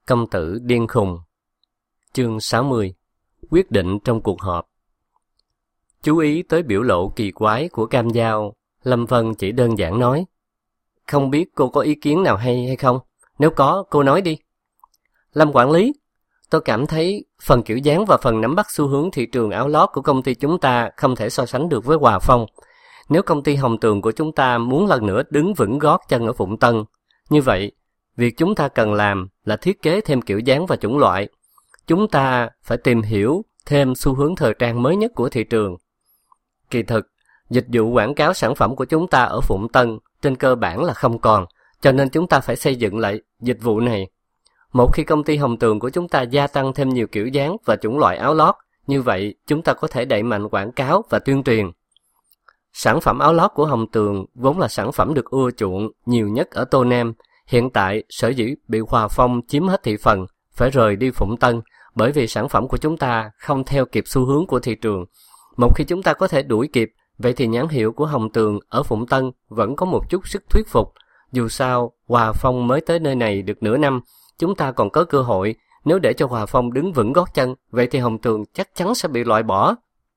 Công tử điên khùng. Chương 60. Quyết định trong cuộc họp. Chú ý tới biểu lộ kỳ quái của Cam Giao, Lâm Vân chỉ đơn giản nói: Không biết cô có ý kiến nào hay không? Nếu có, cô nói đi. Lâm quản lý, tôi cảm thấy phần kiểu dáng và phần nắm bắt xu hướng thị trường áo lót của công ty chúng ta không thể so sánh được với Hòa Phong. Nếu công ty Hồng Tường của chúng ta muốn lần nữa đứng vững gót chân ở Phụng Tân, như vậy, việc chúng ta cần làm là thiết kế thêm kiểu dáng và chủng loại. Chúng ta phải tìm hiểu thêm xu hướng thời trang mới nhất của thị trường. Kỳ thực, dịch vụ quảng cáo sản phẩm của chúng ta ở Phụng Tân trên cơ bản là không còn, cho nên chúng ta phải xây dựng lại dịch vụ này. Một khi công ty Hồng Tường của chúng ta gia tăng thêm nhiều kiểu dáng và chủng loại áo lót, như vậy chúng ta có thể đẩy mạnh quảng cáo và tuyên truyền. Sản phẩm áo lót của Hồng Tường vốn là sản phẩm được ưa chuộng nhiều nhất ở Tô Nam. Hiện tại, sở dĩ bị Hòa Phong chiếm hết thị phần, phải rời đi Phụng Tân, bởi vì sản phẩm của chúng ta không theo kịp xu hướng của thị trường. Một khi chúng ta có thể đuổi kịp, vậy thì nhãn hiệu của Hồng Tường ở Phụng Tân vẫn có một chút sức thuyết phục. Dù sao, Hòa Phong mới tới nơi này được nửa năm, chúng ta còn có cơ hội. Nếu để cho Hòa Phong đứng vững gót chân, vậy thì Hồng Tường chắc chắn sẽ bị loại bỏ.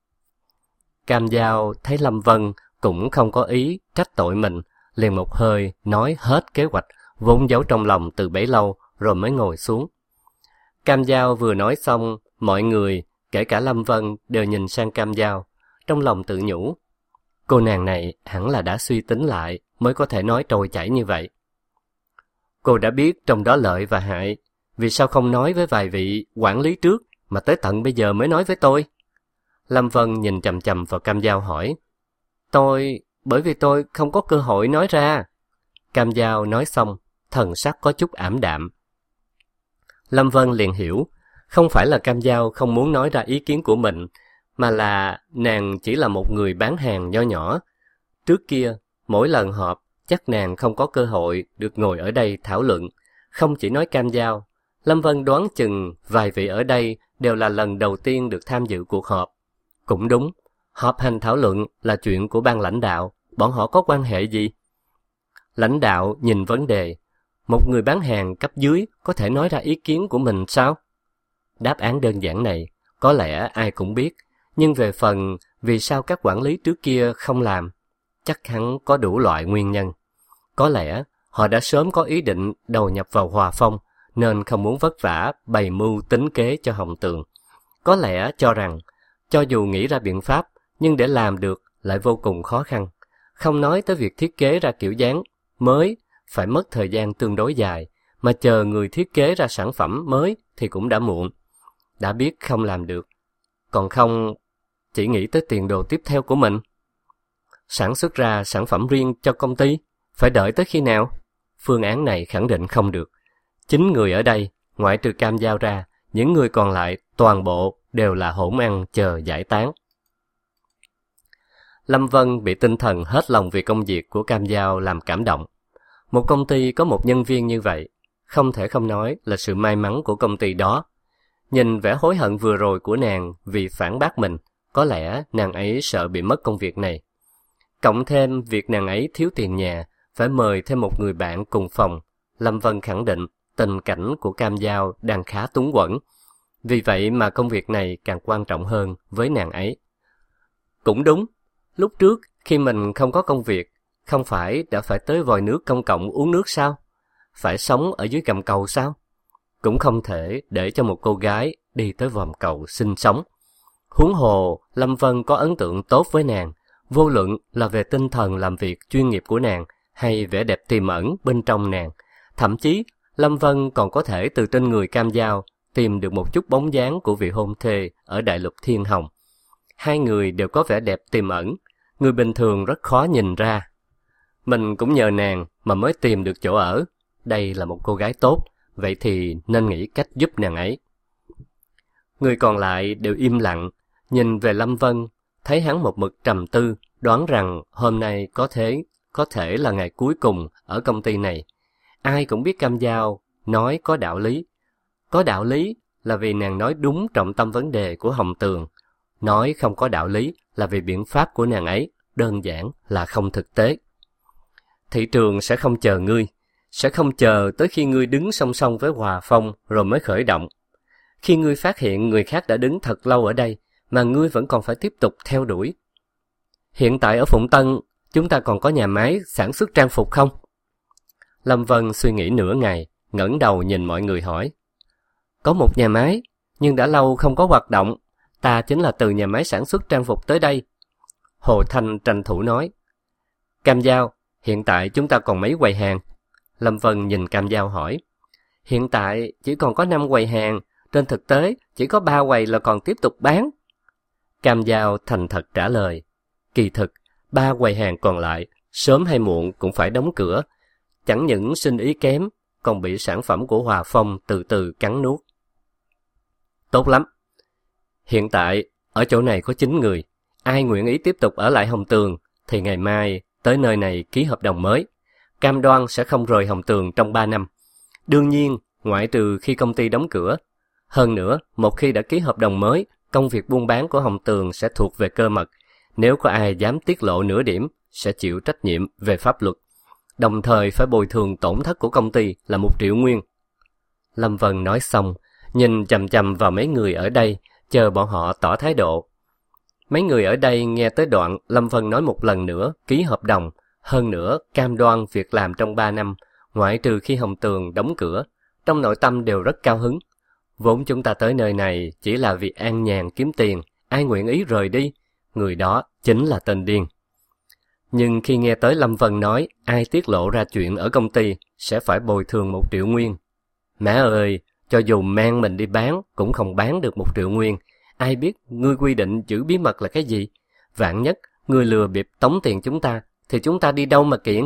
Cam Giao thấy Lâm Vân cũng không có ý trách tội mình, liền một hơi nói hết kế hoạch vốn giấu trong lòng từ bấy lâu, rồi mới ngồi xuống. Cam Giao vừa nói xong, mọi người, kể cả Lâm Vân, đều nhìn sang Cam Giao, trong lòng tự nhủ: cô nàng này hẳn là đã suy tính lại mới có thể nói trôi chảy như vậy. Cô đã biết trong đó lợi và hại, vì sao không nói với vài vị quản lý trước mà tới tận bây giờ mới nói với tôi? Lâm Vân nhìn chằm chằm vào Cam Giao hỏi. Bởi vì tôi không có cơ hội nói ra. Cam Giao nói xong, thần sắc có chút ảm đạm. Lâm Vân liền hiểu, không phải là Cam Giao không muốn nói ra ý kiến của mình, mà là nàng chỉ là một người bán hàng nho nhỏ. Trước kia, mỗi lần họp, chắc nàng không có cơ hội được ngồi ở đây thảo luận. Không chỉ nói Cam Giao, Lâm Vân đoán chừng vài vị ở đây đều là lần đầu tiên được tham dự cuộc họp. Cũng đúng, họp hành thảo luận là chuyện của ban lãnh đạo, bọn họ có quan hệ gì? Lãnh đạo nhìn vấn đề, một người bán hàng cấp dưới có thể nói ra ý kiến của mình sao? Đáp án đơn giản này, có lẽ ai cũng biết, nhưng về phần vì sao các quản lý trước kia không làm, chắc hẳn có đủ loại nguyên nhân. Có lẽ họ đã sớm có ý định đầu nhập vào Hòa Phong, nên không muốn vất vả bày mưu tính kế cho Hồng Tường. Có lẽ cho rằng, cho dù nghĩ ra biện pháp, nhưng để làm được lại vô cùng khó khăn. Không nói tới việc thiết kế ra kiểu dáng mới, phải mất thời gian tương đối dài, mà chờ người thiết kế ra sản phẩm mới thì cũng đã muộn. Đã biết không làm được, còn không chỉ nghĩ tới tiền đồ tiếp theo của mình. Sản xuất ra sản phẩm riêng cho công ty, phải đợi tới khi nào? Phương án này khẳng định không được. 9 người ở đây, ngoại trừ Cam Giao ra, những người còn lại toàn bộ đều là hỗn ăn chờ giải tán. Lâm Vân bị tinh thần hết lòng vì công việc của Cam Giao làm cảm động. Một công ty có một nhân viên như vậy, không thể không nói là sự may mắn của công ty đó. Nhìn vẻ hối hận vừa rồi của nàng vì phản bác mình, có lẽ nàng ấy sợ bị mất công việc này. Cộng thêm việc nàng ấy thiếu tiền nhà, phải mời thêm một người bạn cùng phòng, Lâm Vân khẳng định tình cảnh của Cam Giao đang khá túng quẫn. Vì vậy mà công việc này càng quan trọng hơn với nàng ấy. Cũng đúng, lúc trước khi mình không có công việc, không phải đã phải tới vòi nước công cộng uống nước sao? Phải sống ở dưới gầm cầu sao? Cũng không thể để cho một cô gái đi tới vòm cầu sinh sống. Huống hồ, Lâm Vân có ấn tượng tốt với nàng, vô luận là về tinh thần làm việc chuyên nghiệp của nàng hay vẻ đẹp tiềm ẩn bên trong nàng. Thậm chí, Lâm Vân còn có thể từ trên người Cam Giao tìm được một chút bóng dáng của vị hôn thê ở Đại Lục Thiên Hồng. Hai người đều có vẻ đẹp tiềm ẩn, người bình thường rất khó nhìn ra. Mình cũng nhờ nàng mà mới tìm được chỗ ở. Đây là một cô gái tốt, vậy thì nên nghĩ cách giúp nàng ấy. Người còn lại đều im lặng, nhìn về Lâm Vân, thấy hắn một mực trầm tư, đoán rằng hôm nay có thể là ngày cuối cùng ở công ty này. Ai cũng biết Cam Giao nói có đạo lý. Có đạo lý là vì nàng nói đúng trọng tâm vấn đề của Hồng Tường. Nói không có đạo lý là vì biện pháp của nàng ấy đơn giản là không thực tế. Thị trường sẽ không chờ ngươi. sẽ không chờ tới khi ngươi đứng song song với Hòa Phong rồi mới khởi động. Khi ngươi phát hiện người khác đã đứng thật lâu ở đây, mà ngươi vẫn còn phải tiếp tục theo đuổi. Hiện tại ở Phụng Tân, chúng ta còn có nhà máy sản xuất trang phục không? Lâm Vân suy nghĩ nửa ngày, ngẩng đầu nhìn mọi người hỏi. Có một nhà máy, nhưng đã lâu không có hoạt động. Ta chính là từ nhà máy sản xuất trang phục tới đây. Hồ Thanh tranh thủ nói. Cam Dao, hiện tại chúng ta còn mấy quầy hàng? Lâm Vân nhìn Cam Dao hỏi. Hiện tại chỉ còn có 5 quầy hàng, trên thực tế chỉ có 3 quầy là còn tiếp tục bán. Cam Dao thành thật trả lời. Kỳ thực, 3 quầy hàng còn lại, sớm hay muộn cũng phải đóng cửa. Chẳng những sinh ý kém, còn bị sản phẩm của Hòa Phong từ từ cắn nuốt. Tốt lắm. Hiện tại, ở chỗ này có 9 người. Ai nguyện ý tiếp tục ở lại Hồng Tường, thì ngày mai tới nơi này ký hợp đồng mới. Cam đoan sẽ không rời Hồng Tường trong 3 năm. Đương nhiên, ngoại trừ khi công ty đóng cửa. Hơn nữa, một khi đã ký hợp đồng mới, công việc buôn bán của Hồng Tường sẽ thuộc về Cơ Mật. Nếu có ai dám tiết lộ nửa điểm, sẽ chịu trách nhiệm về pháp luật. Đồng thời phải bồi thường tổn thất của công ty là 1 triệu nguyên. Lâm Vân nói xong, nhìn chằm chằm vào mấy người ở đây, chờ bọn họ tỏ thái độ. Mấy người ở đây nghe tới đoạn Lâm Vân nói một lần nữa ký hợp đồng, hơn nữa cam đoan việc làm trong 3 năm, ngoại trừ khi Hồng Tường đóng cửa, trong nội tâm đều rất cao hứng. Vốn chúng ta tới nơi này chỉ là vì an nhàn kiếm tiền, ai nguyện ý rời đi, người đó chính là tên điên. Nhưng khi nghe tới Lâm Vân nói ai tiết lộ ra chuyện ở công ty sẽ phải bồi thường 1 triệu nguyên. Mẹ ơi, cho dù mang mình đi bán cũng không bán được 1 triệu nguyên. Ai biết ngươi quy định giữ bí mật là cái gì? Vạn nhất, ngươi lừa bịp tống tiền chúng ta, thì chúng ta đi đâu mà kiện?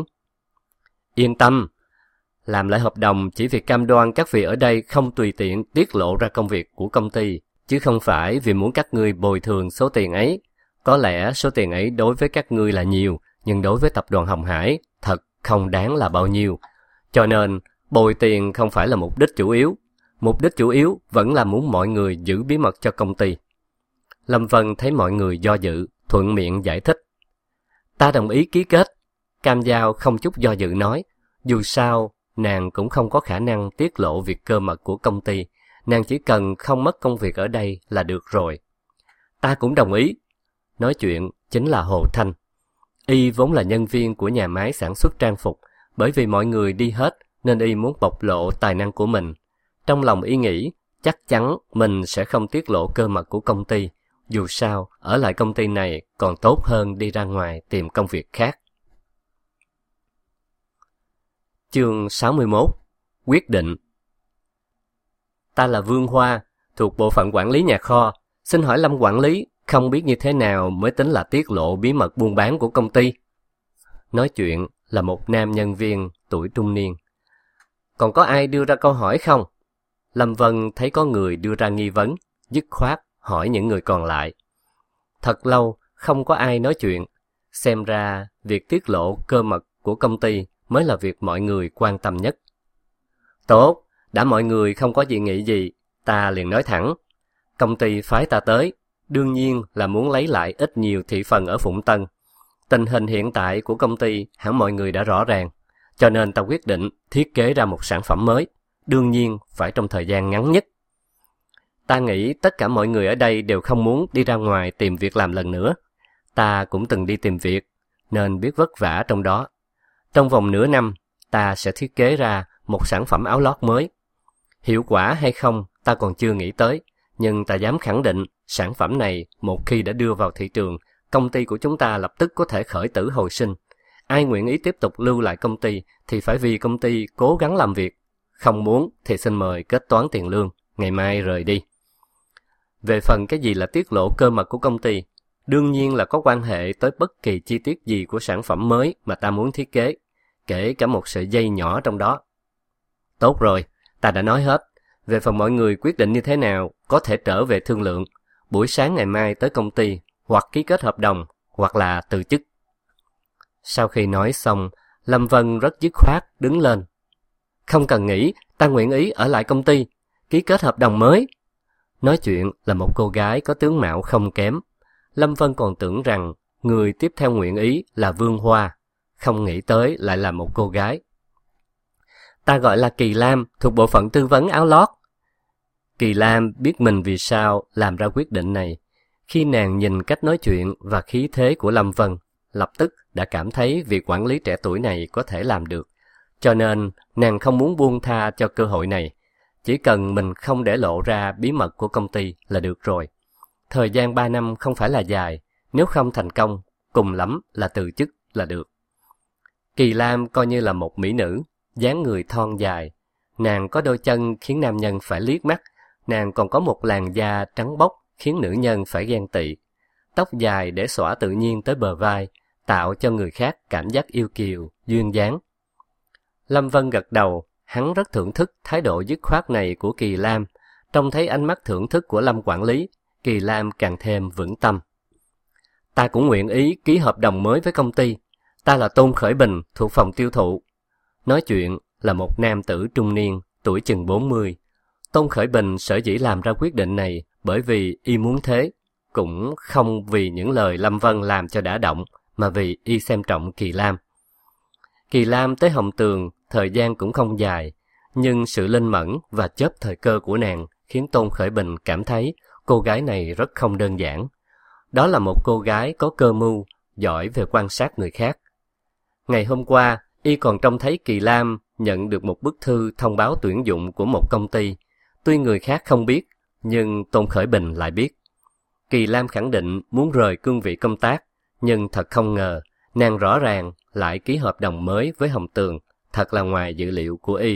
Yên tâm, làm lại hợp đồng chỉ vì cam đoan các vị ở đây không tùy tiện tiết lộ ra công việc của công ty, chứ không phải vì muốn các ngươi bồi thường số tiền ấy. Có lẽ số tiền ấy đối với các ngươi là nhiều, nhưng đối với tập đoàn Hồng Hải thật không đáng là bao nhiêu. Cho nên, bồi tiền không phải là mục đích chủ yếu. Mục đích chủ yếu vẫn là muốn mọi người giữ bí mật cho công ty. Lâm Vân thấy mọi người do dự, thuận miệng giải thích. Ta đồng ý ký kết. Cam Dao không chút do dự nói. Dù sao, nàng cũng không có khả năng tiết lộ việc cơ mật của công ty. Nàng chỉ cần không mất công việc ở đây là được rồi. Ta cũng đồng ý. Nói chuyện chính là Hồ Thanh. Y vốn là nhân viên của nhà máy sản xuất trang phục. Bởi vì mọi người đi hết nên Y muốn bộc lộ tài năng của mình. Trong lòng Y nghĩ chắc chắn mình sẽ không tiết lộ cơ mật của công ty. Dù sao, ở lại công ty này còn tốt hơn đi ra ngoài tìm công việc khác. Chương 61. Quyết định. Ta là Vương Hoa, thuộc bộ phận quản lý nhà kho. Xin hỏi Lâm quản lý, không biết như thế nào mới tính là tiết lộ bí mật buôn bán của công ty? Nói chuyện là một nam nhân viên tuổi trung niên. Còn có ai đưa ra câu hỏi không? Lâm Vân thấy có người đưa ra nghi vấn, dứt khoát hỏi những người còn lại. Thật lâu không có ai nói chuyện. Xem ra việc tiết lộ cơ mật của công ty mới là việc mọi người quan tâm nhất. Tốt, đã mọi người không có dị nghị gì, ta liền nói thẳng. Công ty phái ta tới, đương nhiên là muốn lấy lại ít nhiều thị phần ở Phụng Tân. Tình hình hiện tại của công ty hẳn mọi người đã rõ ràng, cho nên ta quyết định thiết kế ra một sản phẩm mới, đương nhiên phải trong thời gian ngắn nhất. Ta nghĩ tất cả mọi người ở đây đều không muốn đi ra ngoài tìm việc làm lần nữa. Ta cũng từng đi tìm việc, nên biết vất vả trong đó. Trong vòng nửa năm, ta sẽ thiết kế ra một sản phẩm áo lót mới. Hiệu quả hay không, ta còn chưa nghĩ tới, nhưng ta dám khẳng định sản phẩm này một khi đã đưa vào thị trường, công ty của chúng ta lập tức có thể khởi tử hồi sinh. Ai nguyện ý tiếp tục lưu lại công ty thì phải vì công ty cố gắng làm việc. Không muốn thì xin mời kết toán tiền lương, ngày mai rời đi. Về phần cái gì là tiết lộ cơ mật của công ty, đương nhiên là có quan hệ tới bất kỳ chi tiết gì của sản phẩm mới mà ta muốn thiết kế, kể cả một sợi dây nhỏ trong đó. Tốt rồi, ta đã nói hết. Về phần mọi người quyết định như thế nào, có thể trở về thương lượng. Buổi sáng ngày mai tới công ty, hoặc ký kết hợp đồng, hoặc là từ chức. Sau khi nói xong, Lâm Vân rất dứt khoát đứng lên. Không cần nghĩ, ta nguyện ý ở lại công ty, ký kết hợp đồng mới. Nói chuyện là một cô gái có tướng mạo không kém. Lâm Vân còn tưởng rằng người tiếp theo nguyện ý là Vương Hoa, không nghĩ tới lại là một cô gái. Ta gọi là Kỳ Lam, thuộc bộ phận tư vấn áo lót. Kỳ Lam biết mình vì sao làm ra quyết định này. Khi nàng nhìn cách nói chuyện và khí thế của Lâm Vân, lập tức đã cảm thấy việc quản lý trẻ tuổi này có thể làm được. Cho nên, nàng không muốn buông tha cho cơ hội này. Chỉ cần mình không để lộ ra bí mật của công ty là được rồi. Thời gian 3 năm không phải là dài, nếu không thành công, cùng lắm là từ chức là được. Kỳ Lam coi như là một mỹ nữ, dáng người thon dài. Nàng có đôi chân khiến nam nhân phải liếc mắt, nàng còn có một làn da trắng bóc khiến nữ nhân phải ghen tị. Tóc dài để xõa tự nhiên tới bờ vai, tạo cho người khác cảm giác yêu kiều, duyên dáng. Lâm Vân gật đầu, hắn rất thưởng thức thái độ dứt khoát này của Kỳ Lam. Trông thấy ánh mắt thưởng thức của Lâm quản lý, Kỳ Lam càng thêm vững tâm. Ta cũng nguyện ý ký hợp đồng mới với công ty. Ta là Tôn Khởi Bình, thuộc phòng tiêu thụ. Nói chuyện là một nam tử trung niên, tuổi chừng 40. Tôn Khởi Bình sở dĩ làm ra quyết định này bởi vì y muốn thế, cũng không vì những lời Lâm Vân làm cho đã động, mà vì y xem trọng Kỳ Lam. Kỳ Lam tới Hồng Tường, thời gian cũng không dài, nhưng sự linh mẫn và chớp thời cơ của nàng khiến Tôn Khởi Bình cảm thấy cô gái này rất không đơn giản. Đó là một cô gái có cơ mưu, giỏi về quan sát người khác. Ngày hôm qua, y còn trông thấy Kỳ Lam nhận được một bức thư thông báo tuyển dụng của một công ty. Tuy người khác không biết, nhưng Tôn Khởi Bình lại biết. Kỳ Lam khẳng định muốn rời cương vị công tác, nhưng thật không ngờ, nàng rõ ràng lại ký hợp đồng mới với Hồng Tường, thật là ngoài dự liệu của y.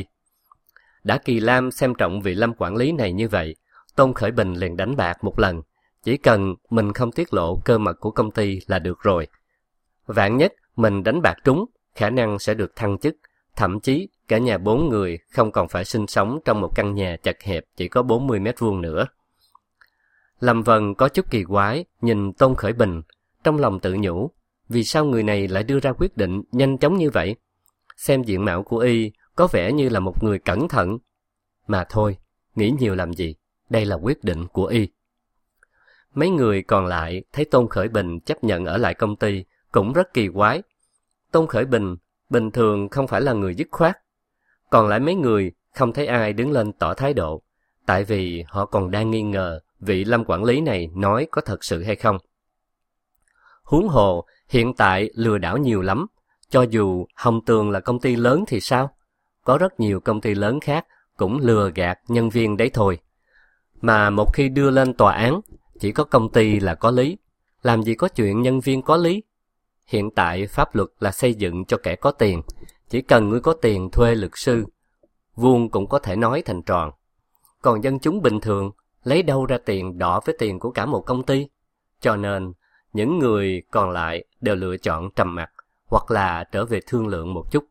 Đã Kỳ Lam xem trọng vị Lâm quản lý này như vậy, Tôn Khởi Bình liền đánh bạc một lần, chỉ cần mình không tiết lộ cơ mật của công ty là được rồi. Vạn nhất mình đánh bạc trúng, khả năng sẽ được thăng chức, thậm chí cả nhà 4 người không còn phải sinh sống trong một căn nhà chật hẹp chỉ có 40 mét vuông nữa. Lâm Vân có chút kỳ quái, nhìn Tôn Khởi Bình, trong lòng tự nhủ, vì sao người này lại đưa ra quyết định nhanh chóng như vậy? Xem diện mạo của y có vẻ như là một người cẩn thận. Mà thôi, nghĩ nhiều làm gì, đây là quyết định của y. Mấy người còn lại thấy Tôn Khởi Bình chấp nhận ở lại công ty cũng rất kỳ quái. Tôn Khởi Bình bình thường không phải là người dứt khoát. Còn lại mấy người không thấy ai đứng lên tỏ thái độ, tại vì họ còn đang nghi ngờ vị Lâm quản lý này nói có thật sự hay không. Huống hồ, hiện tại lừa đảo nhiều lắm, cho dù Hồng Tường là công ty lớn thì sao? Có rất nhiều công ty lớn khác cũng lừa gạt nhân viên đấy thôi. Mà một khi đưa lên tòa án, chỉ có công ty là có lý, làm gì có chuyện nhân viên có lý. Hiện tại pháp luật là xây dựng cho kẻ có tiền, chỉ cần ngươi có tiền thuê luật sư, vuông cũng có thể nói thành tròn. Còn dân chúng bình thường lấy đâu ra tiền đọ với tiền của cả một công ty? Cho nên, những người còn lại đều lựa chọn trầm mặc, hoặc là trở về thương lượng một chút.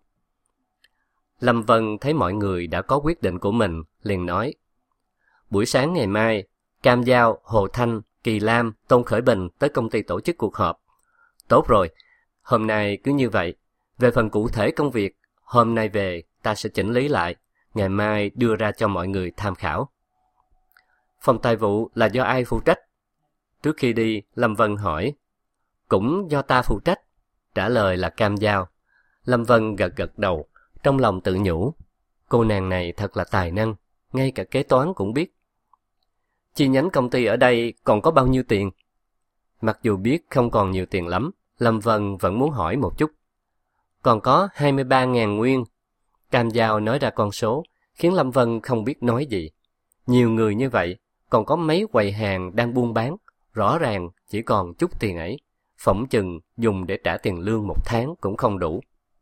Lâm Vân thấy mọi người đã có quyết định của mình, liền nói, buổi sáng ngày mai, Cam Giao, Hồ Thanh, Kỳ Lam, Tôn Khởi Bình tới công ty tổ chức cuộc họp. Tốt rồi, hôm nay cứ như vậy. Về phần cụ thể công việc, hôm nay về ta sẽ chỉnh lý lại, ngày mai đưa ra cho mọi người tham khảo. Phòng tài vụ là do ai phụ trách? Trước khi đi, Lâm Vân hỏi. Cũng do ta phụ trách, trả lời là Cam Giao. Lâm Vân gật gật đầu, trong lòng tự nhủ. Cô nàng này thật là tài năng, ngay cả kế toán cũng biết. Chi nhánh công ty ở đây còn có bao nhiêu tiền? Mặc dù biết không còn nhiều tiền lắm, Lâm Vân vẫn muốn hỏi một chút. Còn có 23.000 nguyên. Cam Giao nói ra con số, khiến Lâm Vân không biết nói gì. Nhiều người như vậy, còn có mấy quầy hàng đang buôn bán, rõ ràng chỉ còn chút tiền ấy, phỏng chừng dùng để trả tiền lương một tháng cũng không đủ.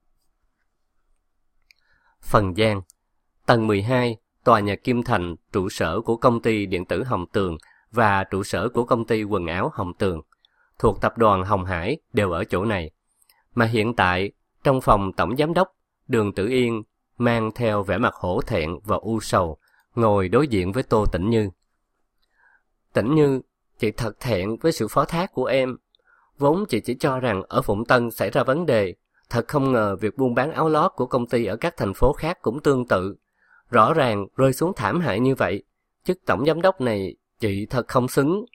Phần Giang, tầng 12, tòa nhà Kim Thành, trụ sở của công ty điện tử Hồng Tường và trụ sở của công ty quần áo Hồng Tường, thuộc tập đoàn Hồng Hải đều ở chỗ này. Mà hiện tại, trong phòng tổng giám đốc, Đường Tử Yên mang theo vẻ mặt hổ thẹn và u sầu, ngồi đối diện với Tô Tĩnh Như. Tĩnh Như, chị thật thẹn với sự phó thác của em. Vốn chị chỉ cho rằng ở Phụng Tân xảy ra vấn đề, thật không ngờ việc buôn bán áo lót của công ty ở các thành phố khác cũng tương tự. Rõ ràng rơi xuống thảm hại như vậy, chức tổng giám đốc này chị thật không xứng.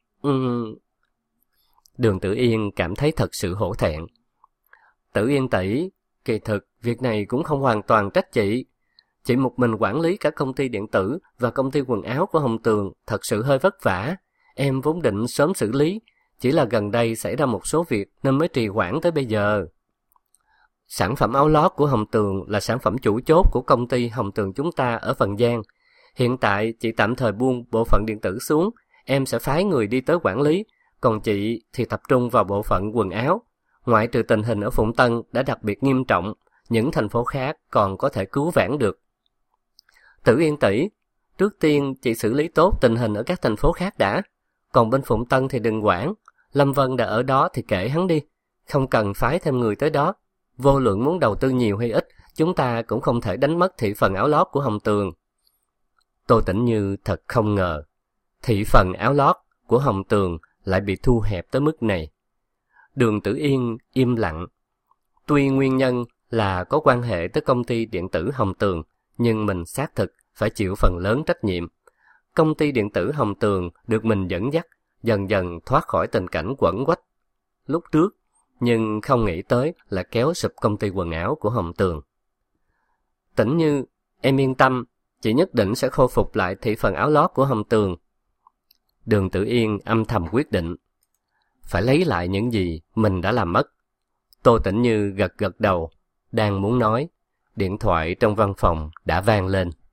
Đường Tử Yên cảm thấy thật sự hổ thẹn. Tử Yên tỷ, kỳ thực việc này cũng không hoàn toàn trách chị. Chị một mình quản lý cả công ty điện tử và công ty quần áo của Hồng Tường thật sự hơi vất vả. Em vốn định sớm xử lý, chỉ là gần đây xảy ra một số việc nên mới trì hoãn tới bây giờ. Sản phẩm áo lót của Hồng Tường là sản phẩm chủ chốt của công ty Hồng Tường chúng ta ở Phần Giang. Hiện tại chị tạm thời buông bộ phận điện tử xuống, em sẽ phái người đi tới quản lý, còn chị thì tập trung vào bộ phận quần áo. Ngoại trừ tình hình ở Phụng Tân đã đặc biệt nghiêm trọng, những thành phố khác còn có thể cứu vãn được. Tử Yên tỷ, trước tiên chị xử lý tốt tình hình ở các thành phố khác đã, còn bên Phụng Tân thì đừng quản. Lâm Vân đã ở đó thì kệ hắn đi, không cần phái thêm người tới đó. Vô luận muốn đầu tư nhiều hay ít, chúng ta cũng không thể đánh mất thị phần áo lót của Hồng Tường. Tô Tĩnh Như thật không ngờ, thị phần áo lót của Hồng Tường lại bị thu hẹp tới mức này. Đường Tử Yên im lặng. Tuy nguyên nhân là có quan hệ tới công ty điện tử Hồng Tường, nhưng mình xác thực phải chịu phần lớn trách nhiệm. Công ty điện tử Hồng Tường được mình dẫn dắt, dần dần thoát khỏi tình cảnh quẩn quách lúc trước, nhưng không nghĩ tới là kéo sụp công ty quần áo của Hồng Tường. Tĩnh Như, em yên tâm, chị nhất định sẽ khôi phục lại thị phần áo lót của Hồng Tường. Đường Tử Yên âm thầm quyết định, phải lấy lại những gì mình đã làm mất. Tô Tĩnh Như gật gật đầu, đang muốn nói, điện thoại trong văn phòng đã vang lên.